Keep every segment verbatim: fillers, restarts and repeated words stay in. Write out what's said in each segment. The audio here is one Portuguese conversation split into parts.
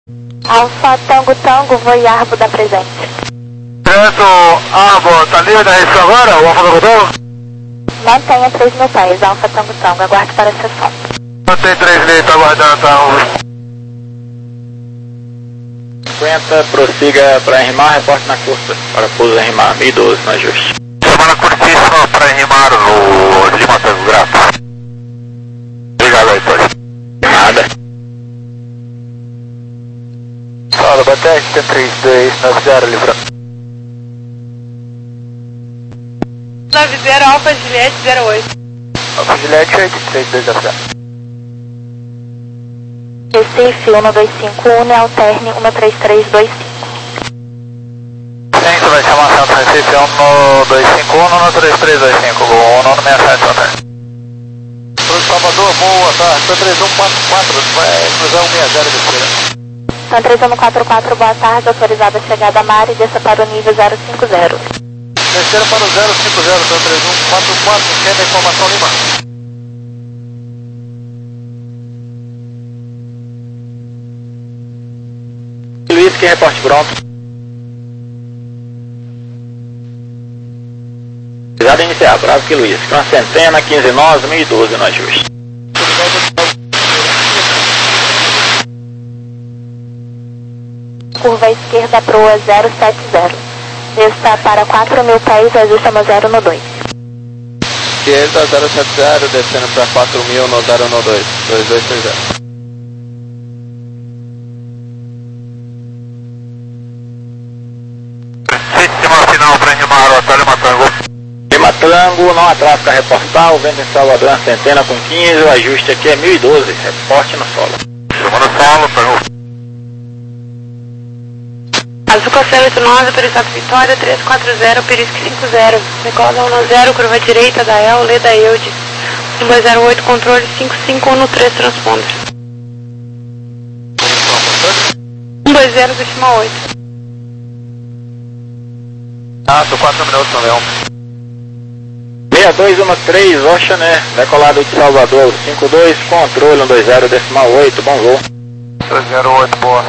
Alfa Tango Tango, Voiarbo da presente. Certo, Arbo, tá livre da região agora, o Alfa Tango Tango? Mantenha três mil pés, Alfa Tango Tango, aguarde para a sessão. Mantém três mil, tá aguardando, tá, cinquenta, prossiga para enrimar, reporte na curta, para pouso enrimar, mil e doze no ajuste. Semana curtíssima para enrimar no Lima Tango, grato. Obrigado aí, Tony. Nada. Fala, Bateste, três dois nove zero, livra. nove zero, Alfa Juliette zero oito. Alfa Juliette oito três dois nove zero. Recife um dois cinco um, alterne um três três dois cinco. Sim, você vai chamar Santos Recife um dois cinco um, um três três dois cinco, um nove seis sete, Santos. Pro Salvador, boa tarde, P três um quatro quatro, vai cruzar um seis zero de feira. São três um quatro quatro, boa tarde, autorizada a chegada a mar e desça para o nível zero cinco zero. Desceram para o zero cinco zero, P três um quatro quatro, quer a informação, Lima? Luiz, que reporte pronto. Pisada iniciar, bravo que Luiz. Com a centena, quinze nove, mil e doze no ajuste. Curva esquerda, proa zero sete zero. Desça para quatro mil pés, ajusta no zero no dois. Esquerda zero sete zero, descendo para quatro mil no zero no dois, dois dois três zero. Sétima final para enrimar o Hotel Lima Tango. Lima Tango, não atrasa para reportar, o vento em Salvador na centena com quinze, o ajuste aqui é mil e doze, reporte no solo. Chama no solo, Tango. Azul Castelo oito nove, autorizado Vitória três quatro zero, Perisque cinco zero. Decola um zero, curva direita da El, Leda Eudes. um dois zero oito, controle cinco cinco um no três, transponder. um dois zero, décima oito. Ah, tô quatro minutos no Leão. seis dois um três, Oxané, decolado de Salvador, cinco dois, controle um dois zero, decimal oito, bom voo. dois zero oito, boa.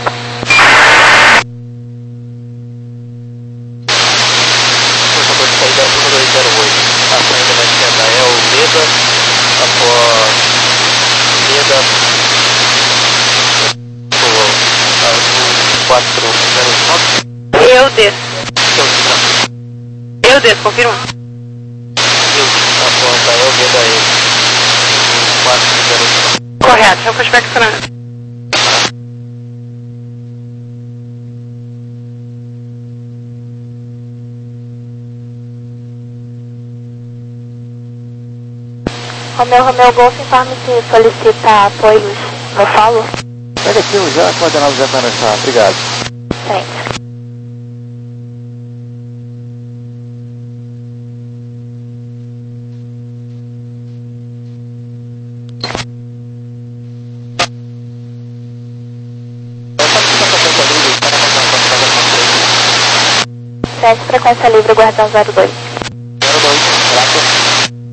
um dois zero oito, a saída da esquerda é o Leda, após Leda, quatro zero nove. Eu desço. Eu desço, confirma. Após a El Leda aí, quatro zero nove. Correto, é o pushback esperando. Romeu, Romeu Golf, informe se solicita apoios no solo. Pega aqui o já, coordenado já está na obrigado. Frente. Sete, frequência livre, guardão zero dois. zero dois, graças.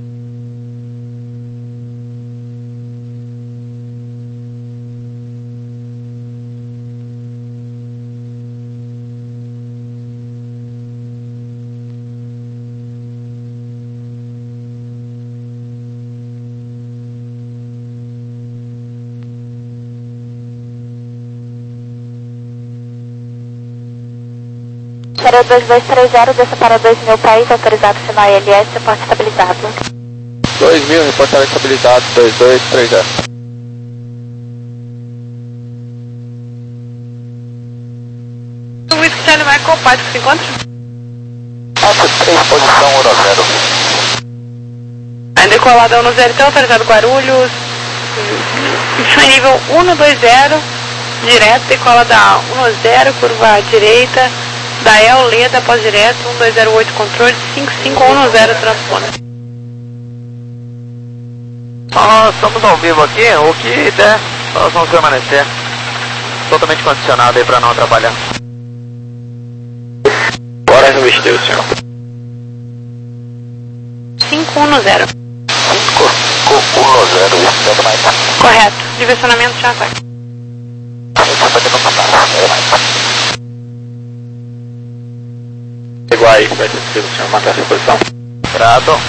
Para dois dois três zero, desça para dois mil pés, autorizado final I L S, reporte estabilizado. dois mil, reportado estabilizado, dois dois três zero. O Whisky Charlie Michael, Pai, que se encontra? Alfa três, posição um zero. Aí decolada um zero, então, autorizado Guarulhos. Isso é nível um dois zero, direto, decola da um zero, curva direita. Da El, Leda, após direto, um dois zero oito, controle, cinco cinco um zero, transponder. Nós estamos ao vivo aqui, o que der, nós vamos permanecer totalmente condicionado aí para não atrapalhar. Bora revestir o senhor. cinco um zero. cinco um zero, isso é mais. Correto. Direcionamento já vai. Isso é para se vai ser possível o senhor manter essa posição. Grado.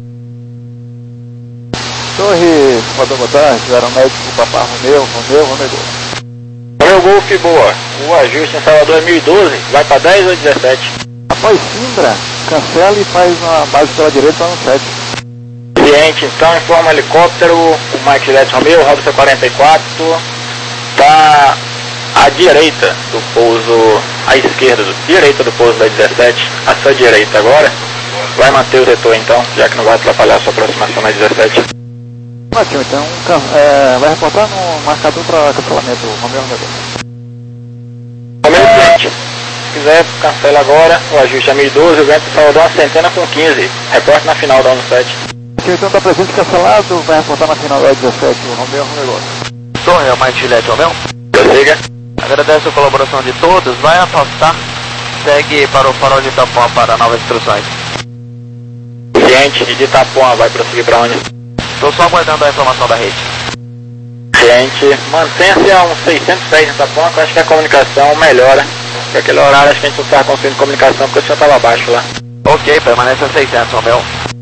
Torre, Salvador, boa tarde, era o médico Papá Romeu, Romeu, Romeu Golf. Romeu Golf, boa. O ajuste em Salvador é mil e doze, vai para dez ou dezessete? Após Simbra, cancela e faz uma base pela direita para no sete. Cliente, então, informa o helicóptero, o Mike Juliette Romeu, Robson quarenta e quatro, está à direita do pouso, à esquerda, do, direita do pouso da dezessete, à sua direita agora. Vai manter o setor então, já que não vai atrapalhar a sua aproximação na dezessete. Ótimo, então é, vai reportar no marcador para cancelamento, Romeu, Romeu. Romeu, cliente, se quiser, cancela agora, o ajuste é mil e doze, o vento de Salvador uma centena com quinze, reporte na final da ONU sete. Então está presente cancelado, vai reportar na final da dezessete, o Romeu, Romeu. Torre, é o Mike Juliette Romeu. Prossiga. Agradeço a colaboração de todos, vai afastar, segue para o farol de Itapuã para novas instruções. Cliente de Itapuã, vai prosseguir para onde? Estou só aguardando a informação da rede. Cliente, mantenha-se a uns seiscentos pés em Itapuã, que eu acho que a comunicação melhora. Porque aquele horário acho que a gente não estava conseguindo comunicação porque o senhor estava abaixo lá. Ok, permanece a seiscentos, Romeu.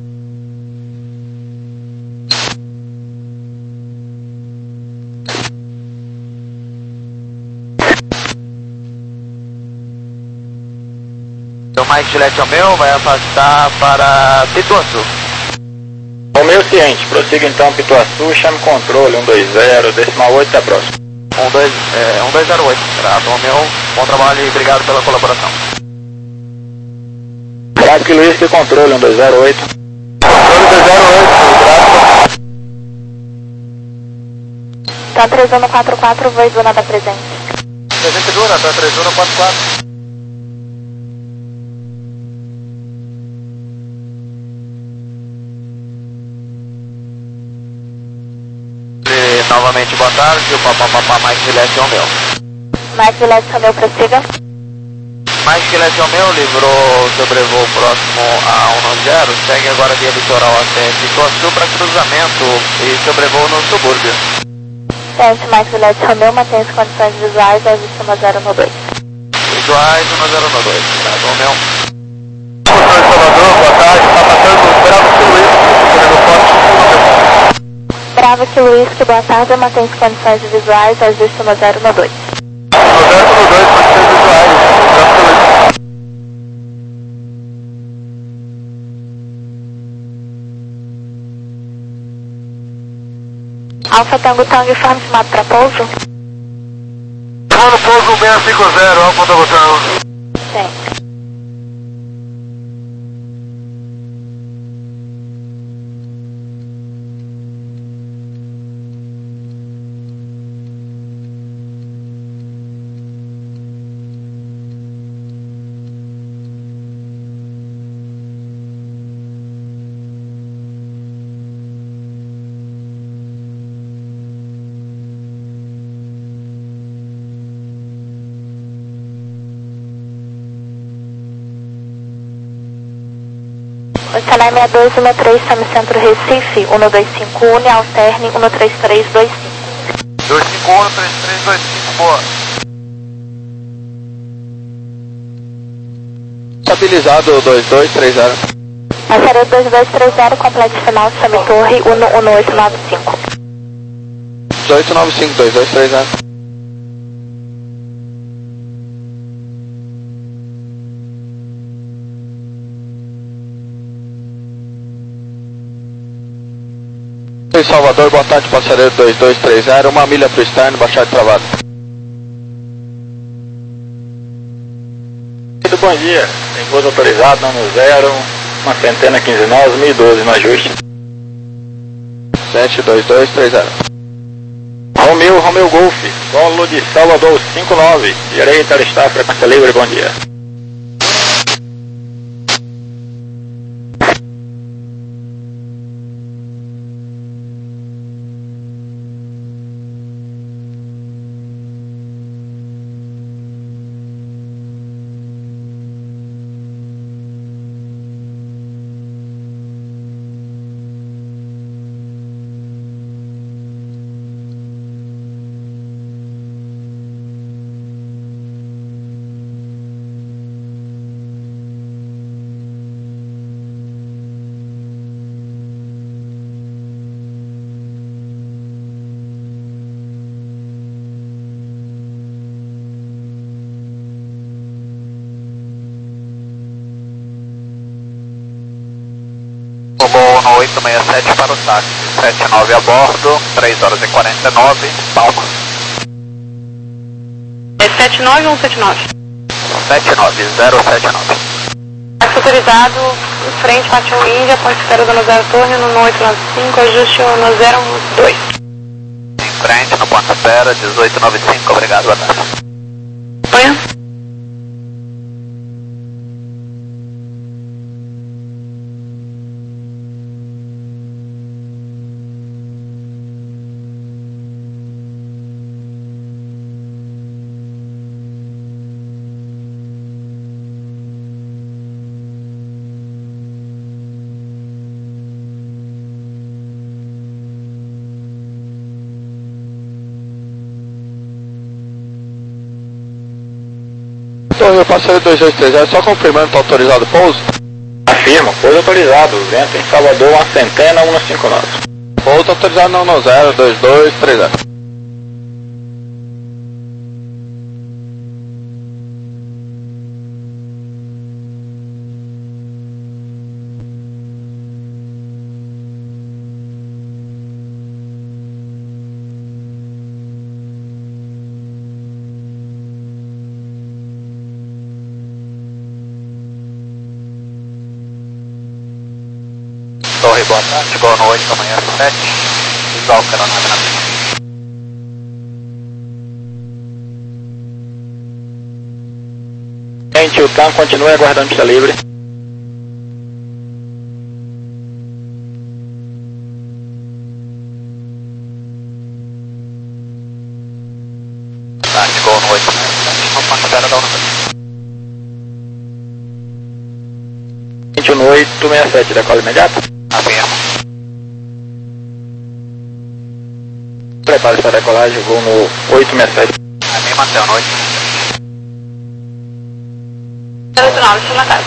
O Mike Juliette Romeu vai afastar para Pituaçu. Romeu ciente, prossiga então Pituaçu, chame controle um dois zero, decimal oito, até a próxima. um dois zero oito, grato, Romeu, bom trabalho e obrigado pela colaboração. Grato que Luiz, que controle um dois zero oito. Controle dois zero oito, grato. Tá três um quatro quatro, voz do nada presente. Presente dura, tá três um quatro quatro. Novamente, boa tarde, o papapá Mike Juliette Romeu. Mike Juliette Romeu, prossiga. Mike Juliette Romeu livrou sobrevoo próximo a um zero, segue agora via litoral até Pituaçu para cruzamento e sobrevoo no subúrbio. Ciente, Mike Juliette Romeu, mantém as condições visuais ao sistema zero um dois. Visuais um zero um dois, grato, Romeu. Salvador, boa tarde, está passando Bravo que Luiz, Bravo que Luiz, que boa tarde, mantém as condições visuais ao sistema zero um dois. zero um dois, condições visuais, Bravo que Luiz. Alfa Tango Tango, informe estimado para pouso. Fora pouso seiscentos e cinquenta, Alfa Tango Tango. Sim. Oceanar seis dois um três, Sami Centro Recife, um dois cinco um, alterne um três três dois cinco. dois cinco um, três três dois cinco, boa. Estabilizado dois dois três zero. Passaria dois dois três zero, complete final, Sami Torre, um um oito nove cinco. oito nove cinco, dois dois três zero. Em Salvador, boa tarde, passageiro dois dois três zero, uma milha para o externo, baixar de travado. Muito bom dia, tem pouso autorizado, não no zero, uma centena quinze nós, mil e doze no ajuste. sete dois dois três zero. Romeu, Romeu Golf, solo de Salvador cinco nove, direita, está frequência livre, bom dia. oito seis sete para o táxi, sete nove a bordo, três horas e quarenta e nove, Palma. É sete nove ou sete nove? sete nove, zero sete nove. Táxi autorizado, em frente, parte um Índia, ponto de espera do zero Torre, no oito nove cinco, ajuste no zero dois. Em frente, no ponto de espera, dezoito noventa e cinco, obrigado, boa tarde. Amanhã. Torre, eu passei dois dois três zero, só confirmando, está autorizado o pouso? Afirmo, pouso autorizado, vento em Salvador, uma centena, cento e cinquenta e nove. Pouso autorizado não no zero, dois dois três zero. Torre, boa tarde, boa noite, amanhã sete, Exalca, na nave na Gente, o T A M continua aguardando pista livre. tarde, boa noite, amanhã sete, no ponto de espera da Unidade. Gente, no oito seis sete, decola imediato. Afirmo. Prepare-se para a decolagem, vou no oito seis sete. A mim, Marcel, noite. zero oito nove, chama a casa.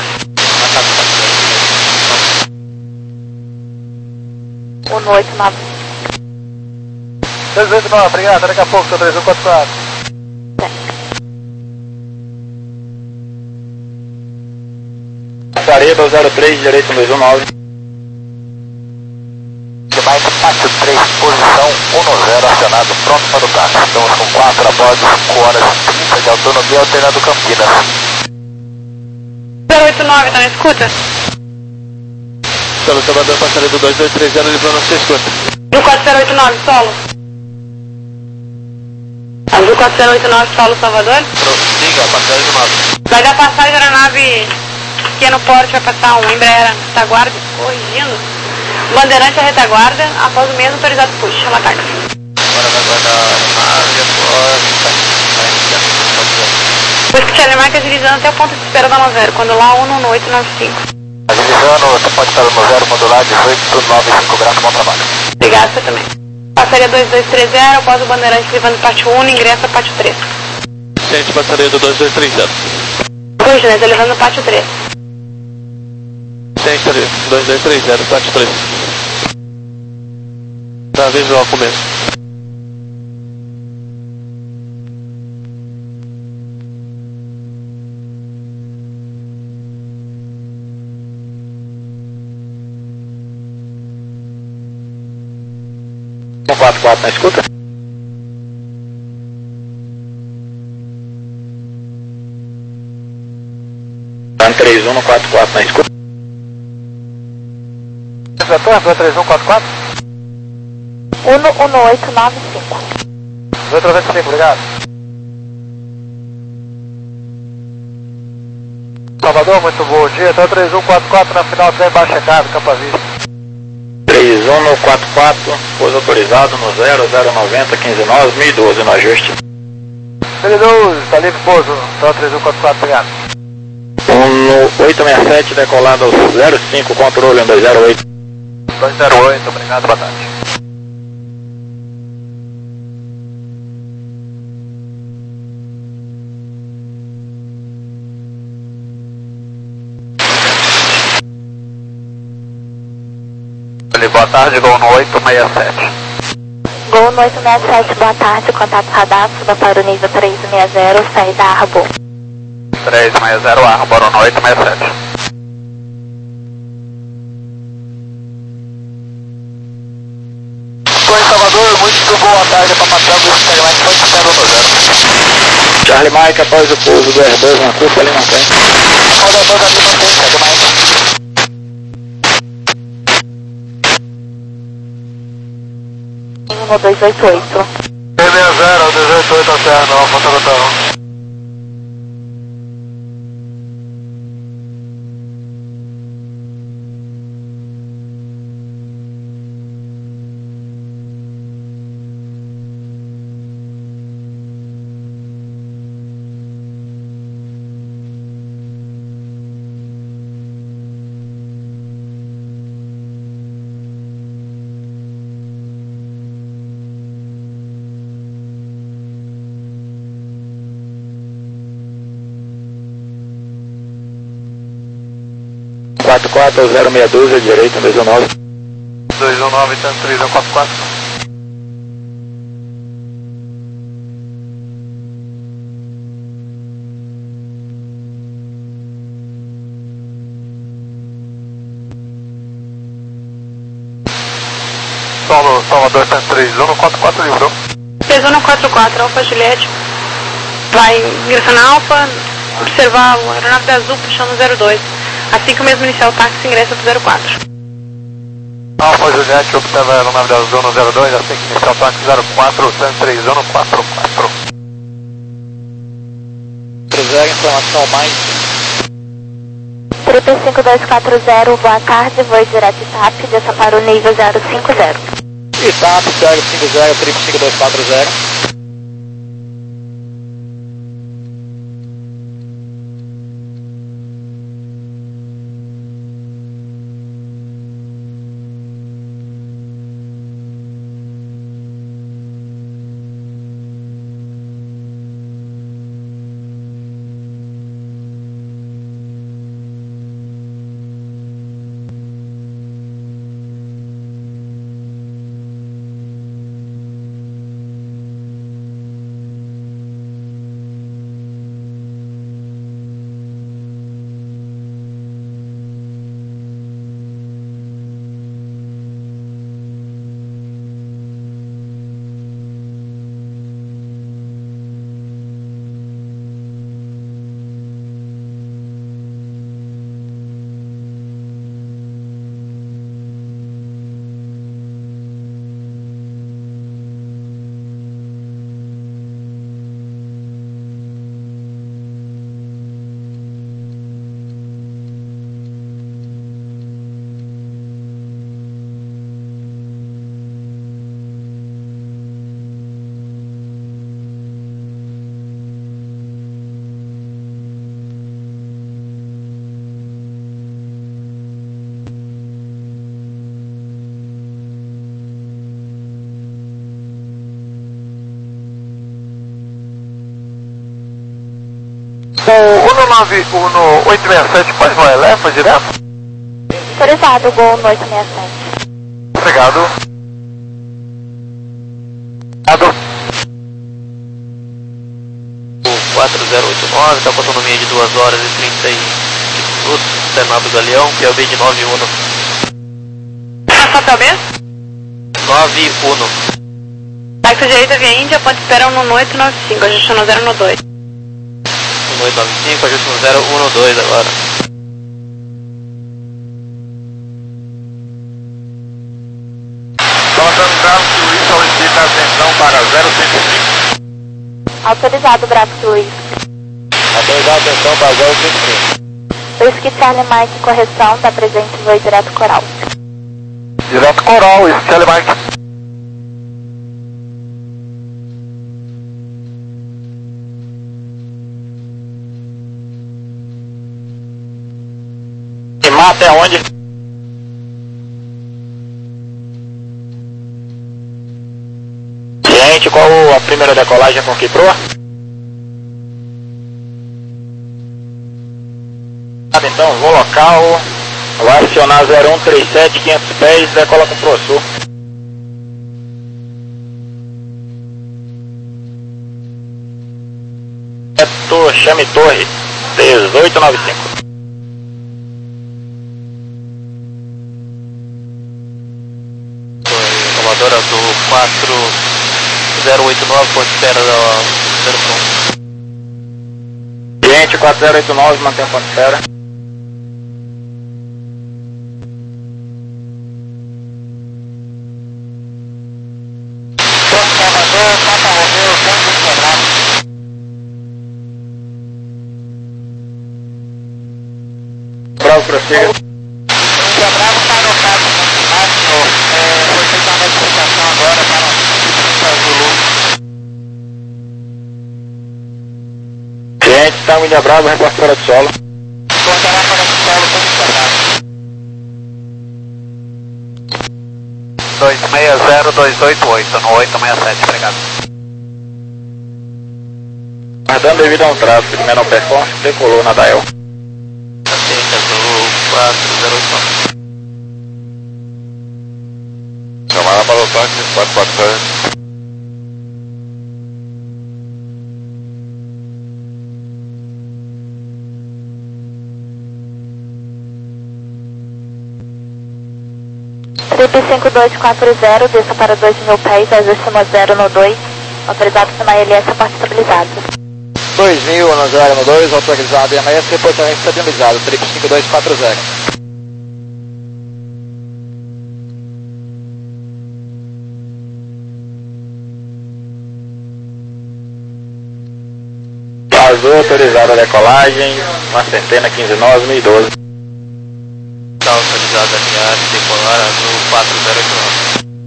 um oito nove. três oito nove, obrigado, daqui a pouco, seu três um quatro quatro. Sareba, zero três, direito dois um nove. Demais, pátio três, posição um zero, acionado, pronto para o táxi. Estamos com quatro a bordo, cinco horas e trinta de autonomia, alternando Campinas. zero oito nove, tá na escuta? Solo Salvador, passaria do dois dois três zero, livrou na sua escuta. Do quatro zero oito nove, solo. Azul quatro zero oito nove, solo, Salvador. Prossiga, passagem de nove. Vai dar passagem da nave pequeno porte, vai passar um Embraer retaguarda, corrigindo. Bandeirante a retaguarda, após o mesmo autorizado push, chama a táxi. Agora vai guardar a nave, porta. Depois que telemarca agilizando até o ponto de espera da Novero, quando lá um no oito nove cinco. Agilizando, você pode estar no zero modular dezoito nove cinco, graças, bom trabalho. Obrigado, você também. Passaria dois dois três zero, após o bandeirante levando parte um, ingressa parte três. Gente, passaria do dois dois três zero. Corrigindo, ele tá levando parte três. Gente, ali, dois dois três zero, parte três. Tá visual começo. um quatro quatro na escuta? três um no quatro quatro na escuta? Torre, três um quatro quatro? um um oito nove cinco. dezoito noventa e cinco, obrigado. Salvador, muito bom dia. Então três um quatro quatro na final, trem baixo checado, Campo Vista. três um no quatro quatro, pouso autorizado no zero zero noventa quinze nove, mil e doze no ajuste. mil e doze, está livre pouso. Então três um quatro quatro, obrigado. um no oito seis sete, decolado ao zero cinco, controle um dois zero oito. dois zero oito, obrigado, boa tarde. Boa tarde, Gol no oito seis sete. Gol no oito seis sete, boa tarde, contato radar, suba para o nível três seis zero, saída Arbor. três seis zero, Arbor no oito seis sete. do boa tarde para Matango, o Charlie Mike foi zero no zero. Charlie Mike, após o pouso do R dois na curva, ali mantém. O R dois ali mantém, Charlie Mike. um dois oito oito. T sessenta, dois oito oito a terra, não, Alfa Toronto. quatro quatro zero seis dois, direita, dois um nove. dois um nove, tanto três um quatro quatro. Solo, Salvador, tanto três um quatro quatro, livrou. três um quatro quatro, Alfa Juliette. Vai ingressar na Alfa, observar o aeronave azul puxando zero dois. Assim que o mesmo iniciar o táxi, ingressa para o zero quatro. Alfa Juliette, observa a aeronave azul no zero dois, assim que iniciar o táxi zero quatro, tanto três um quatro quatro. Cruzeiro, informação mais. Triple cinco dois quatro zero, boa tarde, voo direto I T A P, desça para o nível zero cinco zero. I T A P zero cinco zero, triple cinco dois quatro zero. O um nove um oito seis sete pode voar leva direto? Autorizado, Gol no oito seis sete. Obrigado. Obrigado. O quatro zero oito nove está com autonomia de duas horas e trinta minutos, Senado Galeão, P L B de nove um. Qual é o B? nove um. Táxi direita via Índia, ponto espera um oito nove cinco, ajuste no zero dois. um oito nove cinco, ajuste no zero um dois agora. Comandante Bravo Luiz solicita atenção para zero cinco cinco. Autorizado, Bravo Luiz. Autorizado, atenção para zero cinco cinco. Whisky Charlie Mike, correção, da presente voo direto Coral. Direto Coral, isso, Charlie Mike. E mata é onde? Gente, qual a primeira decolagem com que proa? Então, vou local, vai acionar zero um três sete, quinhentos pés, decola com proa sul. Setor, chame torre, dezoito noventa e cinco. Salvador Azul quatro zero oito nove, ponto espera da zero ponto. Cliente quatro zero oito nove, mantém o ponto de espera. Salvador, Papa Romeu, Tango Quebrado. Bravo, prossiga. Índia Bravo está anotado no final, senhor. É, foi feita uma notificação agora para o Zulu. Cliente, Tango Índia Bravo, reporte fora do solo. Cortará para o solo todo encerrado. dois seis zero dois oito oito, no oito seis sete, obrigado. Guardando devido a um tráfego de menor performance, decolou na Dael. Aceita Zulu quatro zero oito nove. Chamada para o tanque quatro quatro sete. Trip cinco dois quatro zero, desça para dois mil pés, ajuste zero no dois, autorizado pela I L S, porta estabilizado. dois mil no zero no dois, autorizado e M S, reportamento estabilizado, Trip cinco dois quatro zero. Azul, autorizada a decolagem, uma centena, quinze nove, mil e doze. Está autorizada a alinhar e decolar Azul quatro zero oito nove.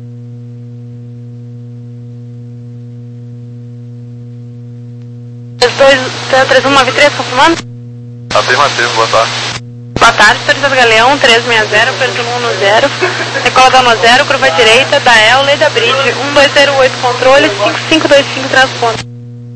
três um nove três, confirmando? Afirmativo, boa tarde. Boa tarde, autorizado Galeão, três seis zero, perto um no zero, decola da no zero, curva direita, da El, Leda Bridge, um dois zero oito, controle, cinco cinco dois cinco, transponto.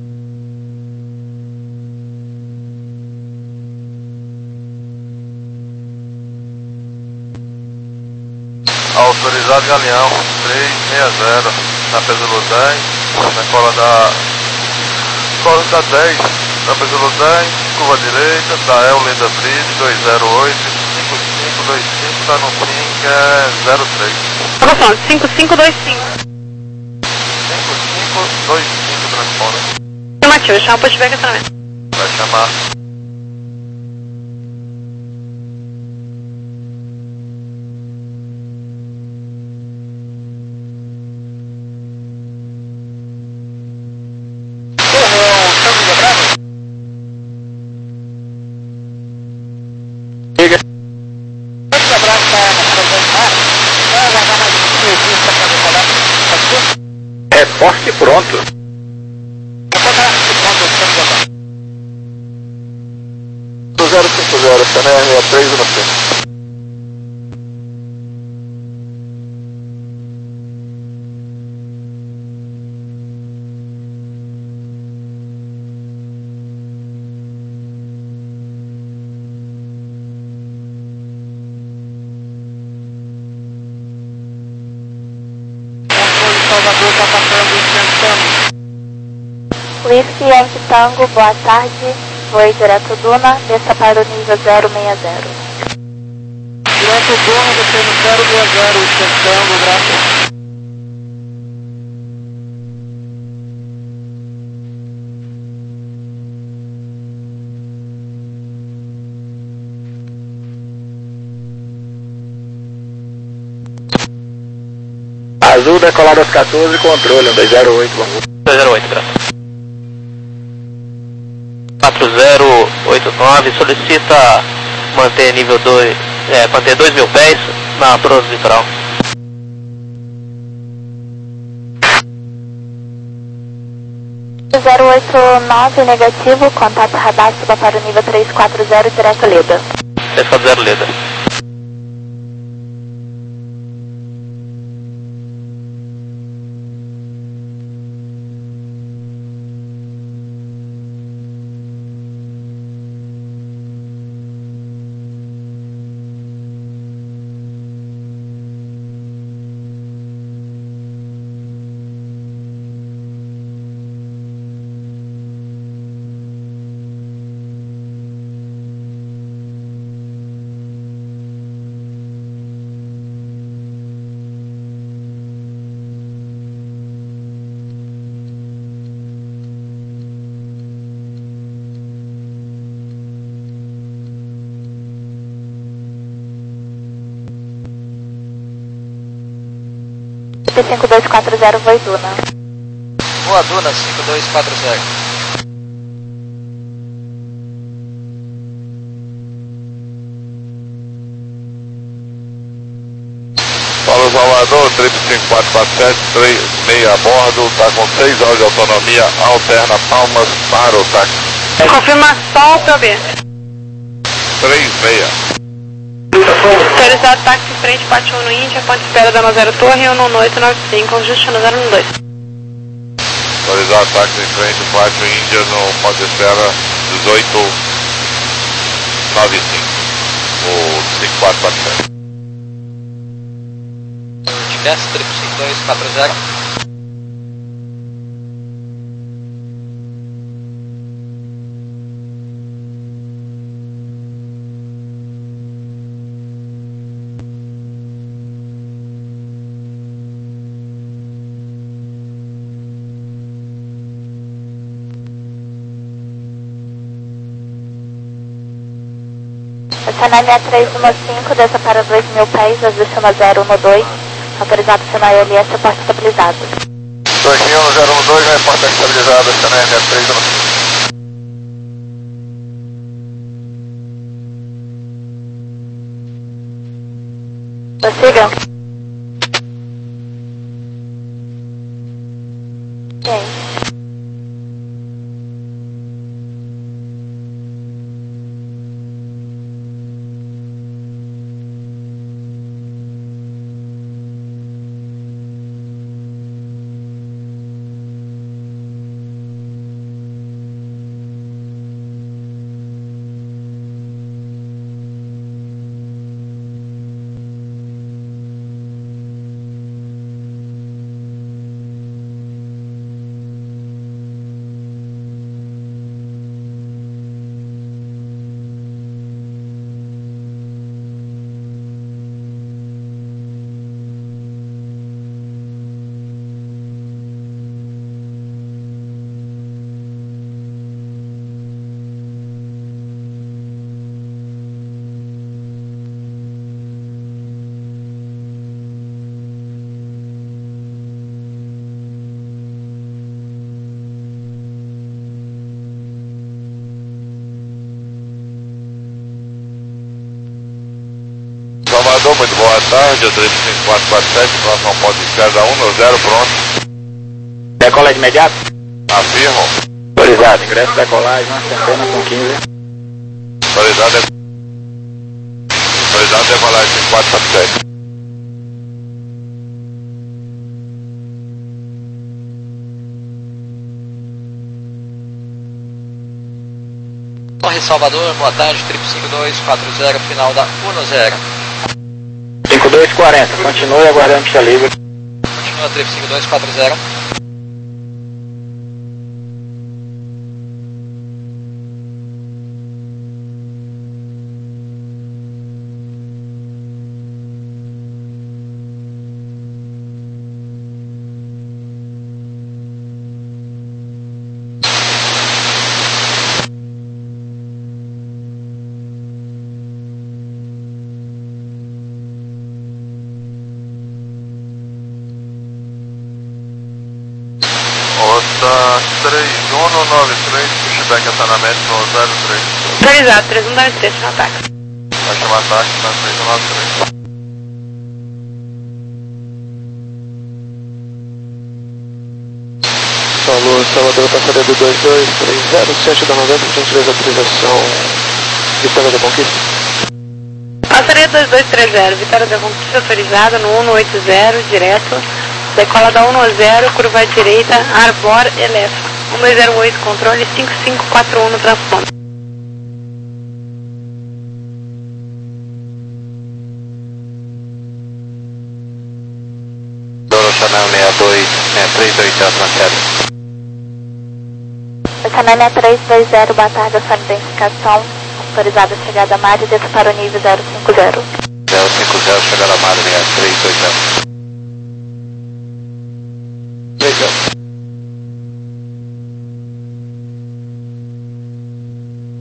Autorizado Galeão, três seis zero, na Peso dez, na cola da... cola da dez, na Peso dez, curva direita, da El Leda Bridge, dois zero oito, cinco cinco dois cinco, tá no ping, é zero três. Confirmando, cinco cinco dois cinco. cinco cinco dois cinco, transponder. Afirmativo, chama o pushback acionamento. Vai chamar. Reporte pronto. zero cinco zero, C N R três no C. Salvador está passando em Whisky Yankee Tango, boa tarde, voe direto Duna, desça para o nível zero seis zero. Direto Duna, descendo zero seis zero, Whisky Tango, graças. Azul, decolado às quatorze, controle, um dois zero oito, vamos. dois zero oito, graças. quatro zero oito nove, solicita manter nível dois, é, manter dois mil pés na prosa litoral. zero oito nove, negativo, contato radar, suba para o nível três quatro zero, direto Leda. três quatro zero, Leda. cinco dois quatro zero, Voe Duna. Voa Duna, cinco dois quatro zero. Fala Salvador, trip cinco quatro quatro sete, três seis a bordo, tá com seis horas de autonomia, alterna Palmas para o táxi. Confirmação, P O B. três seis. Autorizado táxi em frente, Pátio um no Índia, ponto de espera da nove zero Torre, um nove oito nove cinco, Justino zero um dois. Autorizado táxi em frente, Pátio Índia, no ponto de espera dezoito nove cinco, o cinco quatro quatro sete. Diverso, trip cinco dois quatro zero. Estacionar seis três um cinco, desça para dois mil pés, destino zero um dois. Autorizado sinal L S, porta estabilizado. dois mil zero um dois, né, porta estabilizada, estacionar seis três um cinco. Prossiga. Ok. Salvador, muito boa tarde, o trip cinco quatro quatro sete, próximo ao ponto de espera da um zero, pronto. Decola de imediato? Afirmo. Autorizado, ingresso decolagem, uma centena com quinze. Autorizado, autorizado decolagem cinco quatro quatro sete. Torre Salvador, boa tarde, trip cinco dois quatro zero, final da um zero. cinco dois quarenta, continue aguardando pista livre. Continua trip cinco dois quatro zero. Rota três um nove três, pushback acionamento no zero três. Autorizado, três um nove três, no ataque. Vai chamar táxi na três um nove três. Alô, Salvador, passaria do dois dois três zero, sete da noventa, por gentileza, autorização Vitória da Conquista. Passaria dois dois três zero, Vitória da Conquista autorizada no um oito zero, direto. Decola da um zero, curva à direita, Arbor, Elefa. um dois zero oito, controle cinco cinco quatro um no transponder. Chanel seis dois, três dois zero, transfere. Chanel seis três dois zero, boa tarde, a sua identificação. Autorizada a chegada a Mário, desça para o nível zero cinco zero. zero cinco zero, chegada a Mário, três dois zero. Legal.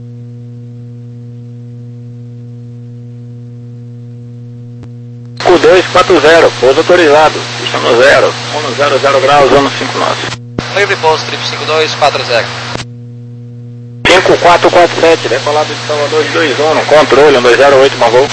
Cudê dois quatro zero, pouso autorizado, pista no zero, um no zero, zero graus, um no cinco nós. Livre pouso, trip cinco dois quatro zero. cinco quatro quatro sete, decolado de Salvador de dois um, controle, um dois zero oito, Margol.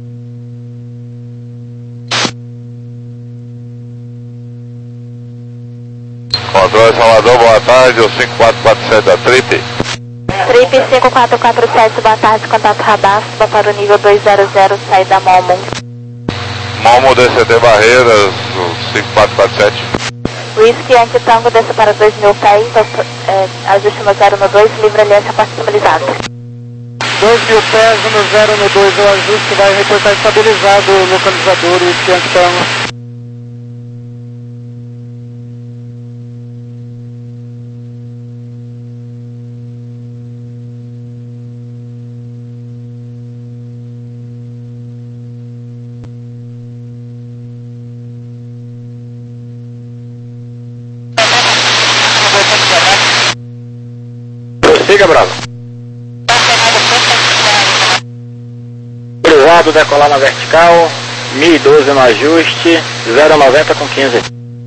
Controle Salvador, boa tarde, o cinco quatro quatro sete da Trip. Trip cinco quatro quatro sete, boa tarde, contato radar, suba para o nível dois zero zero, saída Momo. Momo D C T Barreiras, o cinco quatro quatro sete. Whisky Yankee Tango, desça para dois mil pés, é, ajuste no zero no dois, livre aliança estabilizado. dois mil pés, no zero no dois, o ajuste vai reportar estabilizado o localizador, Whisky Yankee Tango. Prossiga, Bravo. Autorizado, decolar na vertical, mil e doze no ajuste, zero noventa com quinze.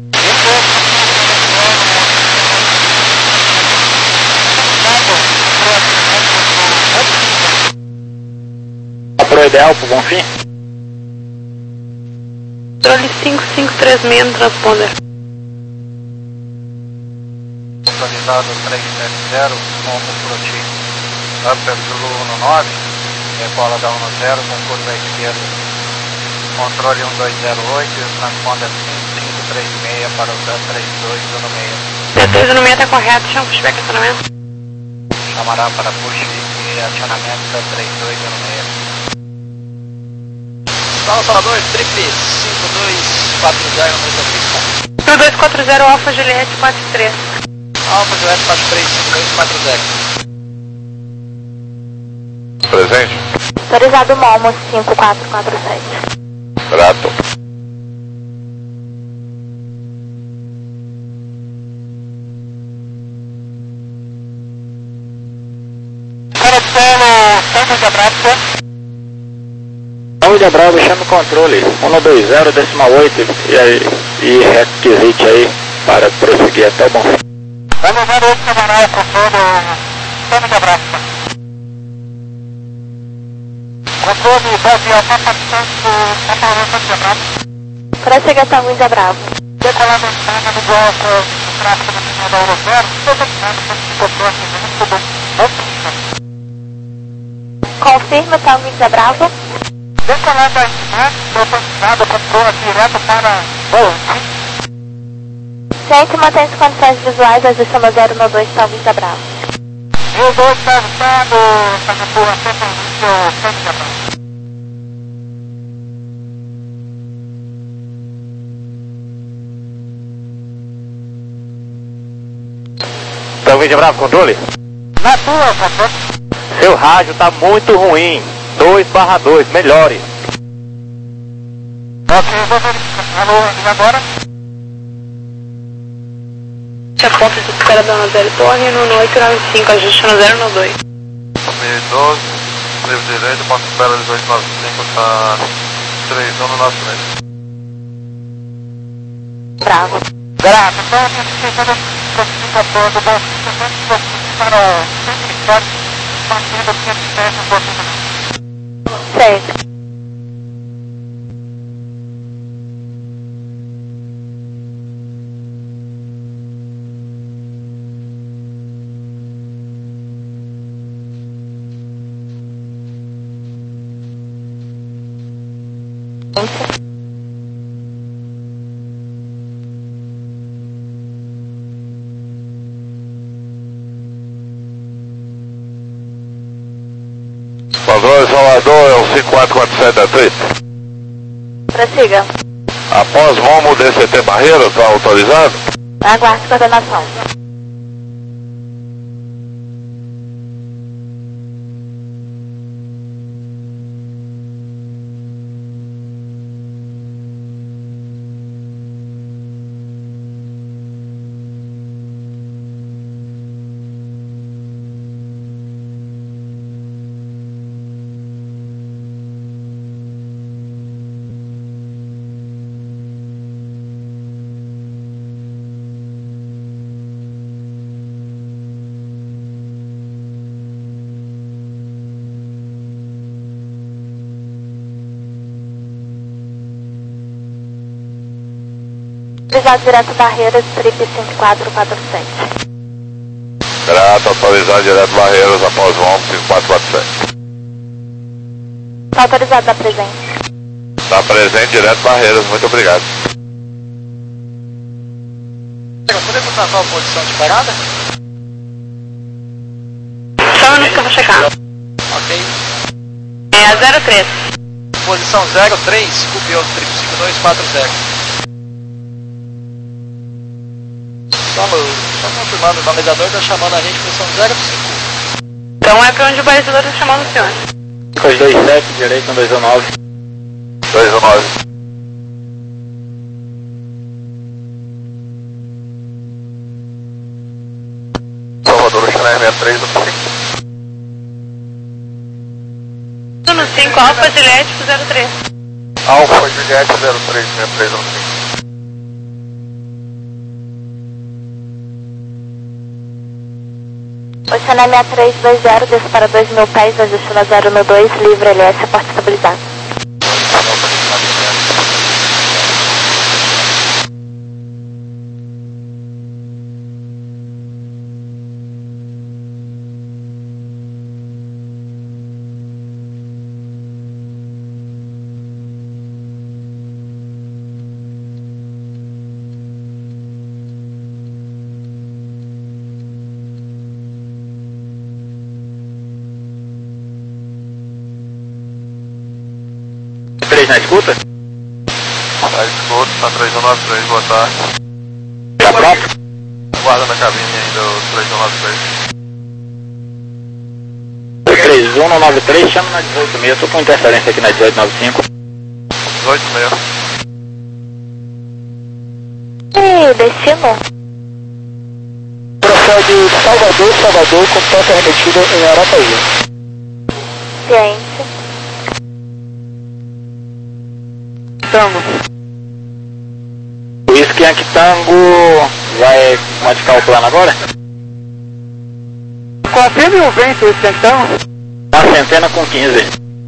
Pro ideal, pro Bonfim. Controle cinco cinco três seis no transponder. Autorizado três sete zero, Momo Proti, Upper Zulu um nove, decola da um zero com curva à esquerda. Controle um dois zero oito e o transponder cinco cinco três seis para o três dois um seis. três dois um seis está correto, chama pushback acionamento. Chamará para push e acionamento da três dois um seis. Salve Salvador, Trip cinco dois quatro zero, mesma pista. cinco dois quatro zero, Alfa Juliette quatro três. Alfa Juliette quatro três, cinco dois quatro zero. Presente. Autorizado Momo cinco quatro quatro sete. Grato. Cara de solo, Tango de Abravo. Tango de Abravo, chama o controle, um dois zero, decimal oito, e aí, e requisite aí para prosseguir até o Bonfim. Tango zero oito, Camaral, controle, Tango de Abravo. Controle, Brasil, Alfa quatrocentos, de Abravo. Prossiga Tango de Bravo. Decolado em cima do bloco, o tráfego do final da Euro zero, todo mundo, Confirma Tango de Bravo. decolado em cima, autorizado, controle direto para Bonfim. Gente, mantém as condições visuais, ajuste no zero no dois, Tango de Bravo. mil e dois está ajustado, Singapura, sempre início, Tango de Abravo. Tango de Bravo, controle? Na tua, controle. Seu rádio tá muito ruim. dois barra dois, melhore. Ok, vou verificar. Alô, e agora? A ponta de espera da zero Torre no oito nove cinco, ajuste no zero no dois. mil e doze, livre direito, ponto de espera de oito nove cinco, tá três um no nosso frente. Bravo. Grato, então a gente precisa classificador do Bonfim, para o Centro partindo do centro de teste do Bonfim. Certo. Controle Salvador, é o cinco quatro quatro sete da Trip. Prossiga. Após Momo D C T Barreira, tá autorizado? Aguarde coordenação. Autorizado direto Barreiras, trip cinco quatro quatro sete. Grato, autorizado direto Barreiras após o ombro cinco quatro quatro sete. Tá autorizado da presente. Está presente direto Barreiras, muito obrigado. Poder botar qual a posição de parada? Só um minuto que eu vou checar. Ok. É a zero três. Posição zero três, Cupiou triplo cinco dois quatro zero. Só, só confirmando, o balizador está chamando a gente posição zero cinco. Então é pra onde o balizador está chamando o senhor. dois dois sete, direito, um dois um nove. dois um nove. Salvador, Chanel sessenta e três, no cinco. No cinco, Alfa Juliette zero três. Alfa Juliette zero três, sessenta e três, no cinco. Oceana sessenta e três dois zero, desce para dois mil pés, ajuste na zero no dois, livre L S, porta estabilizada. três na escuta? Tá escuta, tá três um nove três, boa tarde. Tá pronto? Guarda na cabine ainda o três um nove três. três um nove três, chama na dezoito seis, tô com interferência aqui na dezoito nove cinco. dezoito seis. E destino? Procede Salvador, Salvador, com porta remetida em Arataí. Ciente. Tango. O Whisky Yankee Tango vai modificar o plano agora? Confirme o vento, esse então. Uma centena com quinze.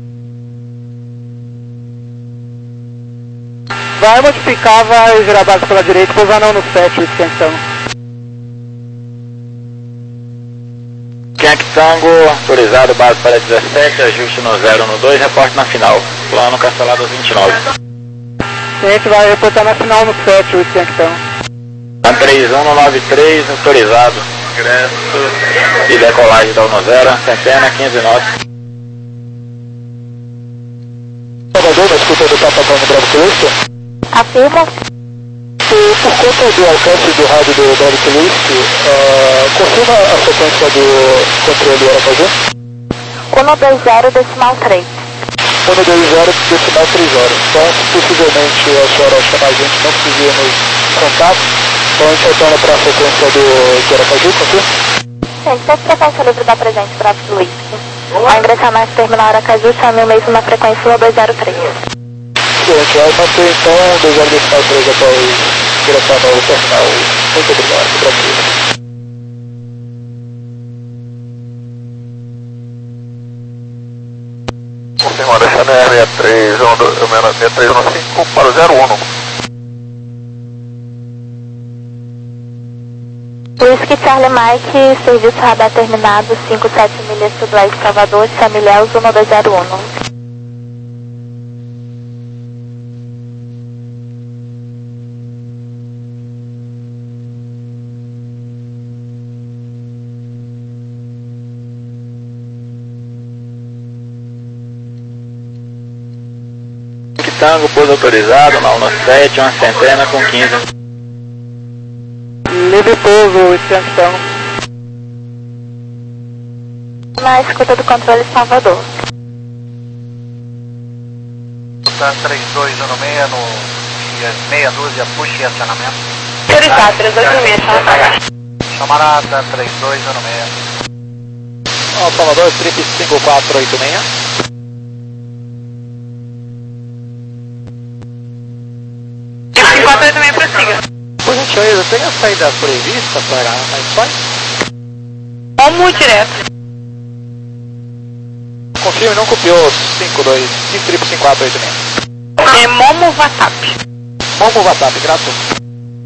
Vai modificar, vai virar base pela direita, pousar não no sete, esse então. Yankee Tango, autorizado, base para dezessete, ajuste no zero no dois, reporte na final. Plano cancelado aos vinte e nove. A gente vai reportar na final no sete, esse então. Na três um nove três, autorizado. Ingresso e decolagem da um zero, centena, quinze nove. Salvador, na escuta do Papa Bravo Turista. Afirma. E por conta do alcance do rádio do Bravo Turista, uh, confirma a sequência do controle Aracaju? um dois zero, decimal três. um dois zero, decimal três horas. Então, possivelmente a senhora chamar a gente, não conseguimos contato. Então a gente retorna para a sequência do, do Aracaju, confirma? Gente, tem frequência livre da presente, Bravo Luiz. Ao ingressar mais terminal Aracaju, chame o mesmo na frequência um dois zero três. Sim, a gente vai manter então um dois zero decimal três após ingressar no terminal. Muito obrigado, Brasil. Confirmando a Chanel sessenta e três, sessenta e três no cinco para o zero um. Whisky Charlie Mike, serviço radar terminado, cinco sete milhas sudoeste Salvador, São Ilhéus um dois zero um. Tango, pouso autorizado, na um sete, uma centena com quinze. Livre pouso, esse então. Na escuta do controle Salvador. Tá três dois um seis no meia dúzia, puxa e acionamento. Autorizado, três dois um seis, chama pra cá. Camarada três dois um seis. Ó, Salvador, trip cinco quatro oito seis. cinco quatro oito seis, prossiga. Por gentileza, tem a saída prevista para a Espanha? Como direto. Confirme, não copiou cinco dois, cinco triplo cinco quatro oito seis. É Momo Vatap. Momo Vatap, grato.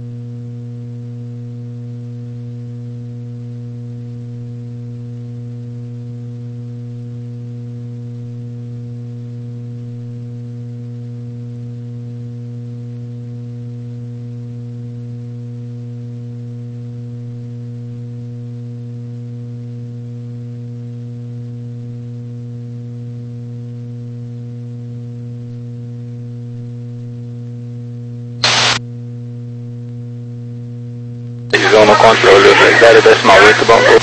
um no controle, zero decimal oito, bom voo.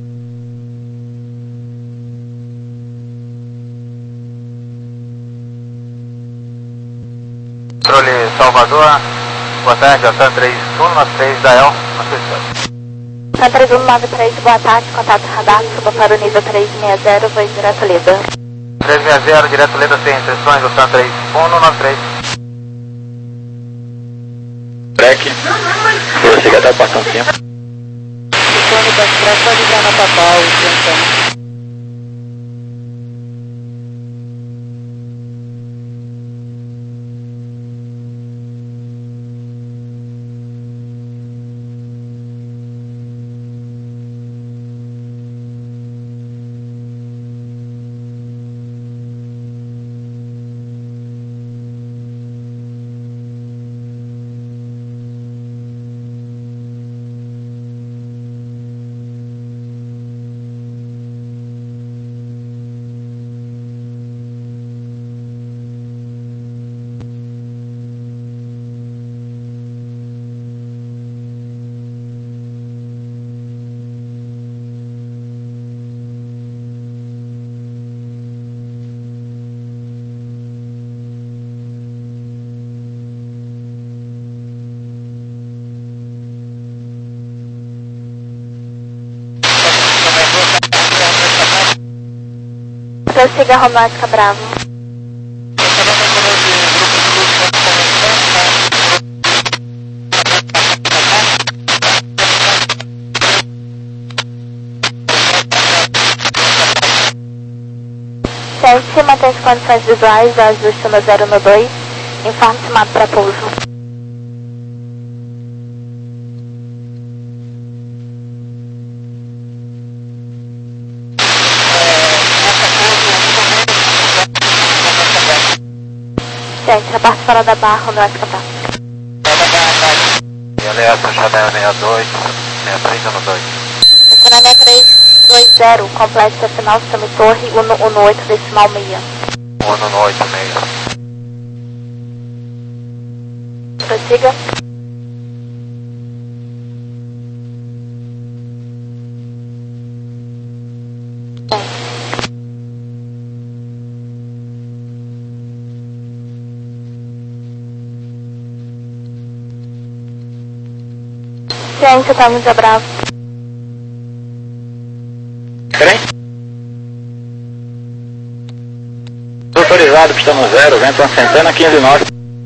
Controle Salvador, boa tarde, Atan três um nove três da E L, na sua escada. Atan três um nove três, boa tarde, contato radar, suba para o nível três seis zero, voo direto Leda. três seis zero, direto Leda, sem instruções, Atan três um nove três. Break, prossiga até o portão cinco. Retorno da expressa ligar na Papal, tentando. Prossiga Aeronáutica Bravo. Sete, mantém as condições visuais, ajuste no zero no dois, informe estimado para pouso. Gente, a parte fora da barra, no escapar. E alerta, Chanel seis dois, seis três um dois. Estacionamento três dois zero, complexo final, Sami Torre, um um oito, decimal seis. um um oito seis. Prossiga. Gente, tá muito bravo. Trem. Autorizado, pista no zero, vento uma Santana quinze nove.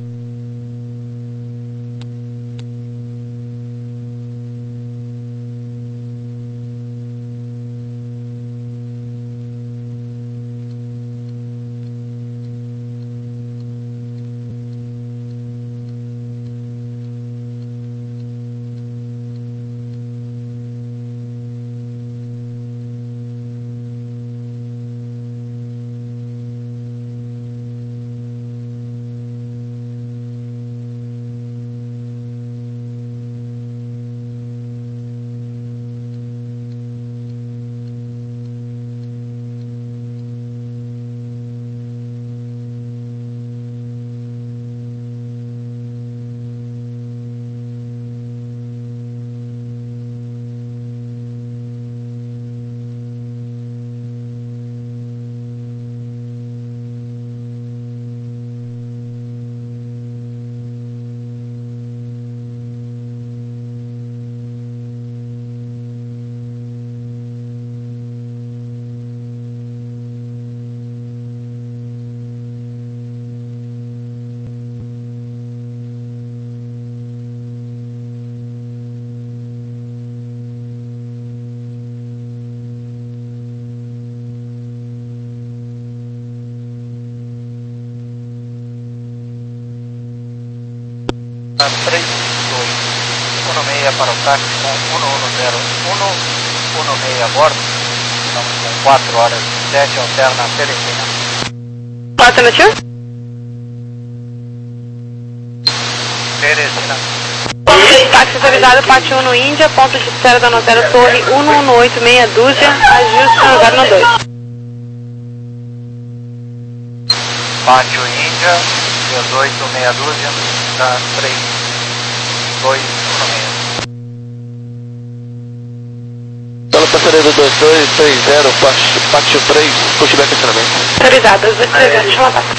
três dois um seis para o táxi com um um zero um um seis a bordo. Estamos com quatro horas e sete, alterna Teresina. Alternativa? Teresina. Táxi autorizado, parte um no Índia, ponto de espera da Notero Torre um um oito, meia dúzia, ajuste no zero no dois. Pátio Índia, dezoito, meia dúzia, da três dois um seis. passaredo dois dois três zero, pátio três, pushback acionamento. Autorizado, dois dois três zero, chama a pátio.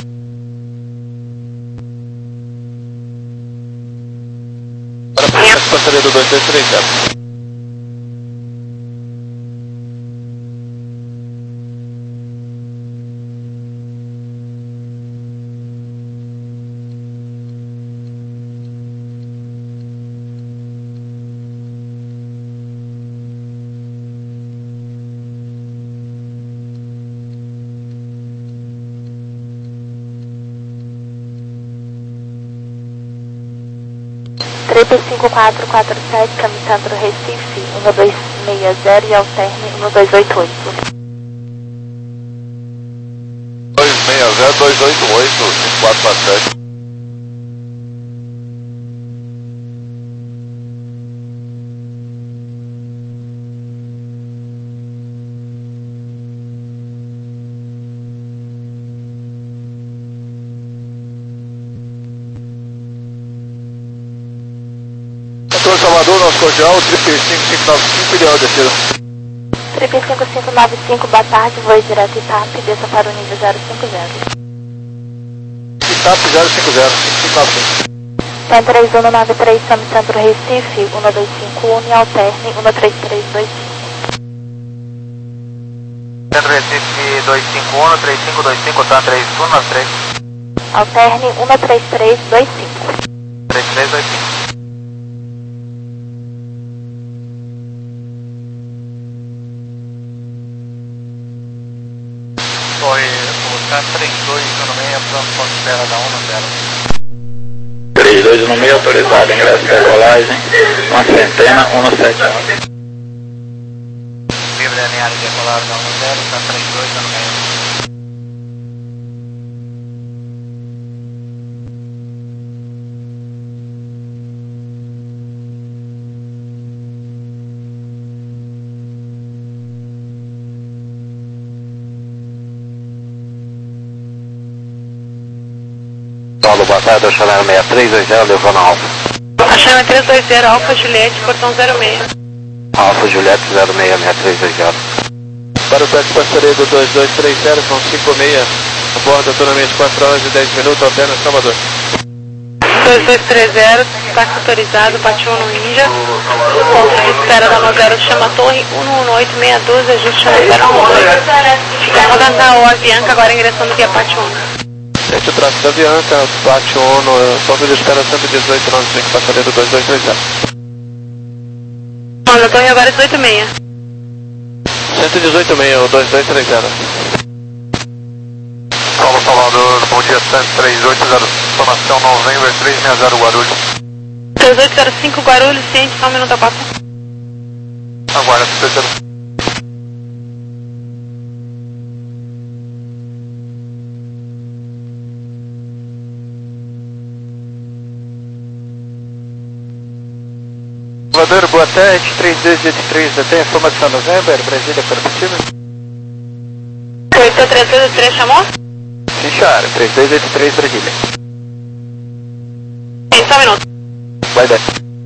Para passaredo dois dois três zero. Triple cinco quatro quatro sete, caminho centro Recife, um dois seis zero e alterne um dois oito oito. dois seis zero, dois oito oito, cinco quatro quatro sete. Salvador, nosso cordial, triple cinco cinco nove cinco, ideal descida. Triple cinco cinco nove cinco, boa tarde, voo direto Itap, desça para o nível zero cinco zero. Itap zero cinco zero, cinco cinco nove cinco. Tem três um nove três, São Centro Recife, um dois cinco um e alterne um três três dois cinco. Centro Recife dois cinco um, três cinco dois cinco, tá três um nove três. Alterne um três três dois cinco. três três dois cinco. Foi o Centro trinta e dois no meio, pronto para espera da um zero. trinta e dois no meio, autorizado, ingresso de decolagem, uma centena, um sete um. Livre alinhado de decolagem da um zero, Centro trinta e dois no meio. Paulo, boa tarde, Oxalá seis três dois zero, levando Alfa. Achando três dois zero, Alfa Juliette, portão zero seis. Alfa Juliette zero seis seis três dois zero. Para o táxi passaredo dois dois três zero, são cinco seis, aborda autonomamente quatro horas e dez minutos, alterna Salvador. dois dois três zero, táxi autorizado, Pátio no Índia. Ponto de espera da nove zero, chama Torre um um oito seis um dois, ajuste na zero um oito. Fica rodando a O Avianca, agora ingressando via Pátio um. Sente o tráfego da Avianca, Pátio um, ponto de espera cento e dezoito, nove cinco, passaredo dois dois três zero. Olha, Torre agora é dezoito seis. cento e dezoito seis, o dois dois três zero. Paulo Salvador, bom dia, cento e trinta e oito zero, sonação November três seis zero, Guarulhos. três oito zero cinco, Guarulhos, ciente, só um minuto a passo. Aguarda, três zero. Salvador, boa tarde, três dois oito três, até informação November, Brasília para possível. oito três dois três, chamou? Sim, senhora, três dois oito três, Brasília. Sim, só um minuto. Vai dar.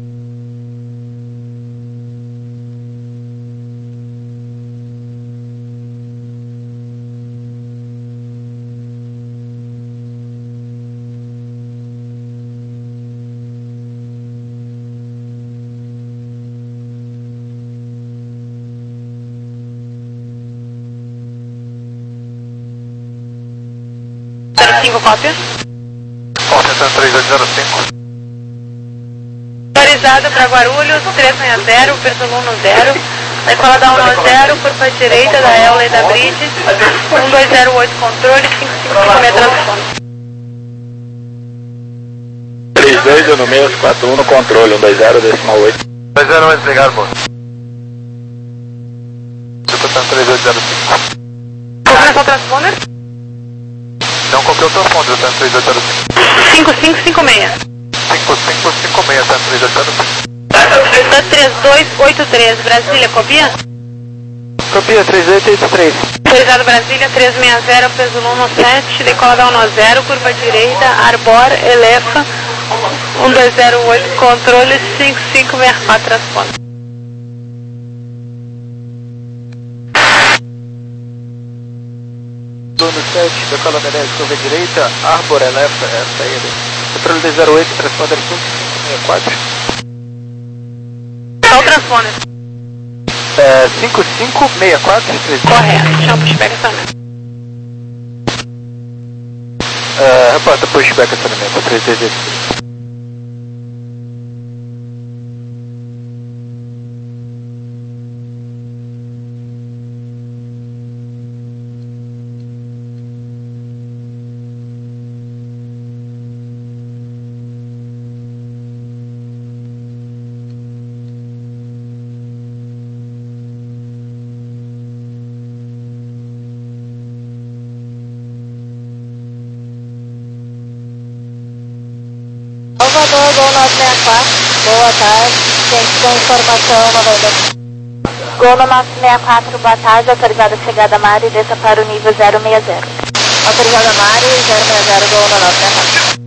cinco cópias. Cópia cento e trinta e oito zero cinco. Autorizado para Guarulhos, três seis zero, Bertolão no zero. Decola da um zero, curva direita da Ella e da Bridge. um dois zero oito, controle, cinco cinco cinco metros de fome. três dois no meio, quatro um no controle, um dois zero, decimal oito. dois zero oito, obrigado, moço. Tipo cento e trinta e oito zero cinco. Confirmação transponder? Não copiou o transponder, cento e trinta e oito zero cinco. cinco cinco cinco seis. cinco cinco cinco seis, cento e trinta e oito zero cinco. três dois oito três, Brasília, copia? Copia, três oito oito três. Autorizado Brasília, três seis zero, peso um sete, decola da um zero, curva direita, Arbor, Elefa, um dois zero oito, controle, cinco cinco seis quatro, transponder. Dono sete, decola Menezes, curva direita, Arbor é left, é saída. Controle dois zero oito, transponder cinco cinco seis quatro. Qual o transponder? É, cinco cinco seis quatro, três. Correto, chama o pushback acionamento. É, reporta pushback acionamento, três dois dois. Salvador, Gol nove seis quatro, boa tarde, gente com informação novamente. Gol no nove seis quatro, boa tarde, autorizada a chegada Mari, desça para o nível zero seis zero. Autorizada Mari, zero seis zero, Gol no nove seis quatro.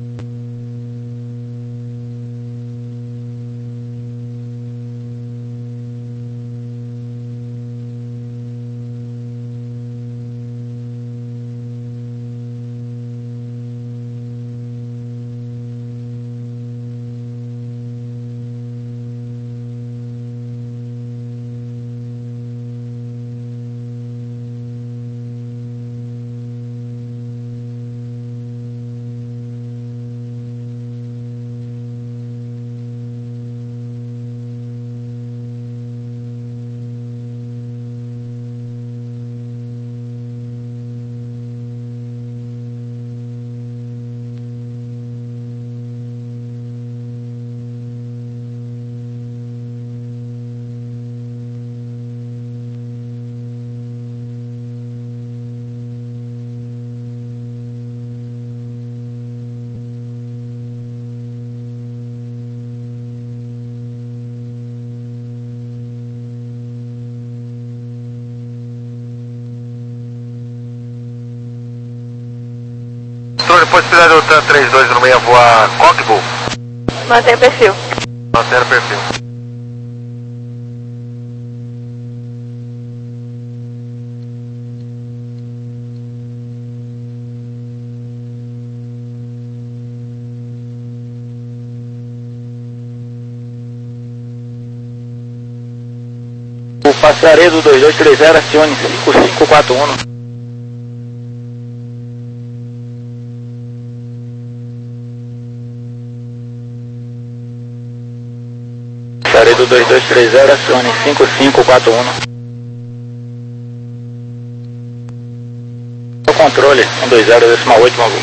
Possibilidade do TAN três dois no meio voar Cogbull? Mantém o perfil. Mantém o perfil. O Passaredo dois dois três zero, acione cinco cinco quatro um. Passaredo dois dois três zero, acione cinco cinco quatro um. O controle um dois zero, decimal oito, Magu.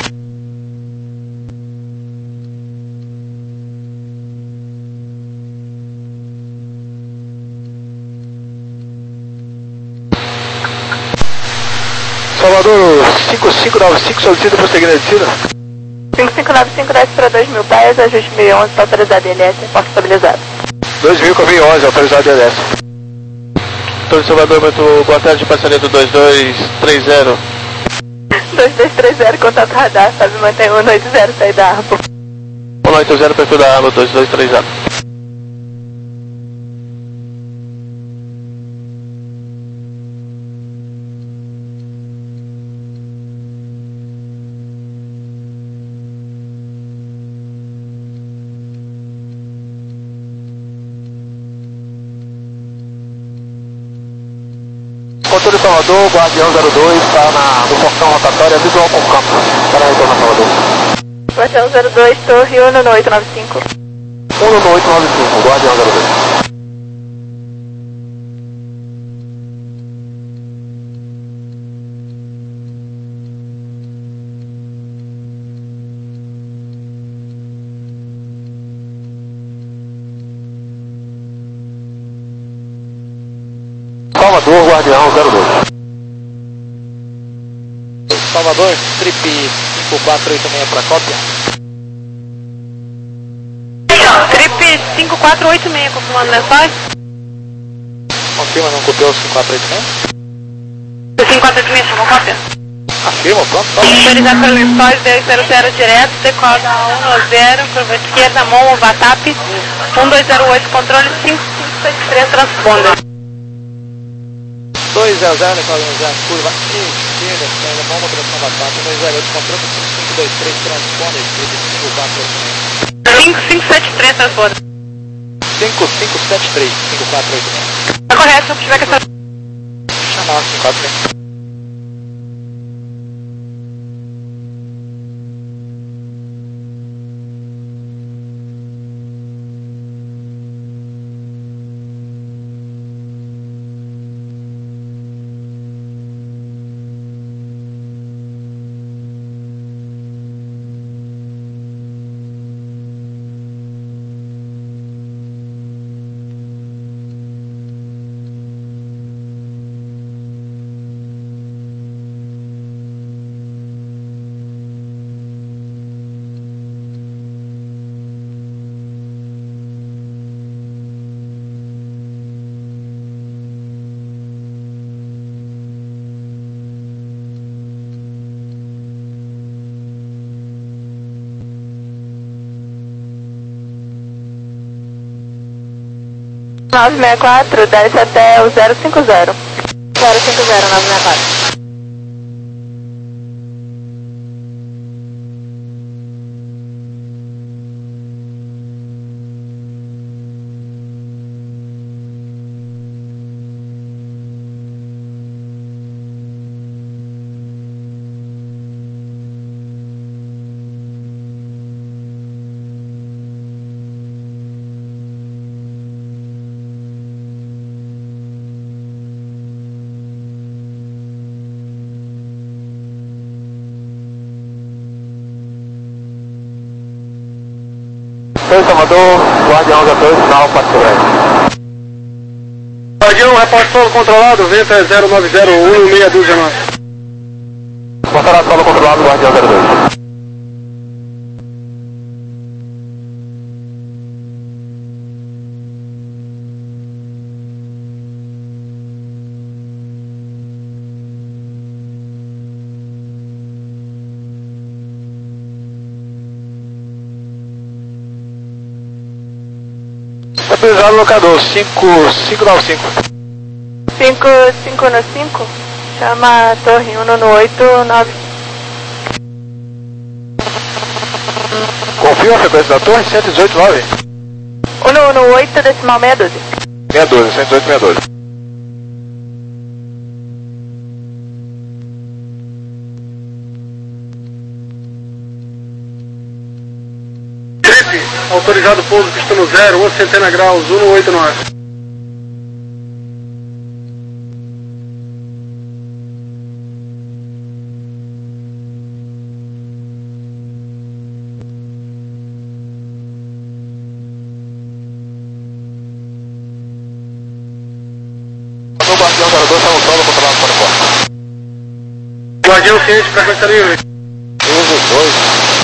Salvador, cinco cinco nove cinco, solicita prosseguir na descida. cinco cinco nove cinco, desce para dois mil pés, ajuste mil e onze, está autorizado L S, porta estabilizado. dois mil com mil e onze, autorizado L S. Torre Salvador, muito boa tarde, passaredo dois dois três zero. dois dois três zero, contato radar, sabe, mantém um oito zero, saída da Arbor. um oito zero, perfil da Arbor, dois dois três zero. Controle Salvador, Guardião zero dois, está no portão rotatório, visual com campo. Para a retorno Salvador. Guardião zero dois, torre um no oito nove cinco. um no oito nove cinco, Guardião zero dois. Salvador, Guardião zero dois. Salvador, trip cinco quatro oito seis para cópia. Trip cinco quatro oito seis, confirmando mensagem. Confirma, não copiou o cinco quatro oito seis? cinco quatro oito seis, chamou cópia. Afirma, pronto, pronto. Autorizado pelo Lençóis, dez zero zero direto, decola um zero, curva esquerda, Momo, Vatap, um dois zero oito, controle cinco cinco seis três, transponder. dois zero zero, decola um zero, curva chega, ainda bom operação da quatro dois zero oito, controle cinco cinco dois três, transponder, cinco quatro oito seis. cinco cinco sete três, transponder. cinco cinco sete três, cinco quatro oito seis. Tá correto, se tiver que essa... Chamar cinco quatro seis. nove seis quatro, desce até o zero cinco zero. zero cinco zero, nove seis quatro. Oi, Salvador, Guardião zero dois, sinal quatro zero. Guardião, reporte solo controlado, vento é zero nove zero um, meia dúzia nove. Contará solo controlado, Guardião zero dois. Estabilizado locador, cinco cinco nove cinco. cinco cinco no cinco, chama a torre um no oito nove. Confirma a frequência da torre, cento e dezoito nove. um no oito, decimal meia dúzia. meia dúzia, cento e dezoito meia dúzia. Autorizado pouso pistão zero, uma centena graus, um no oito nove. O Guardião zero dois está no solo controlado para fora. Guardião ciente, frequência livre. doze dois.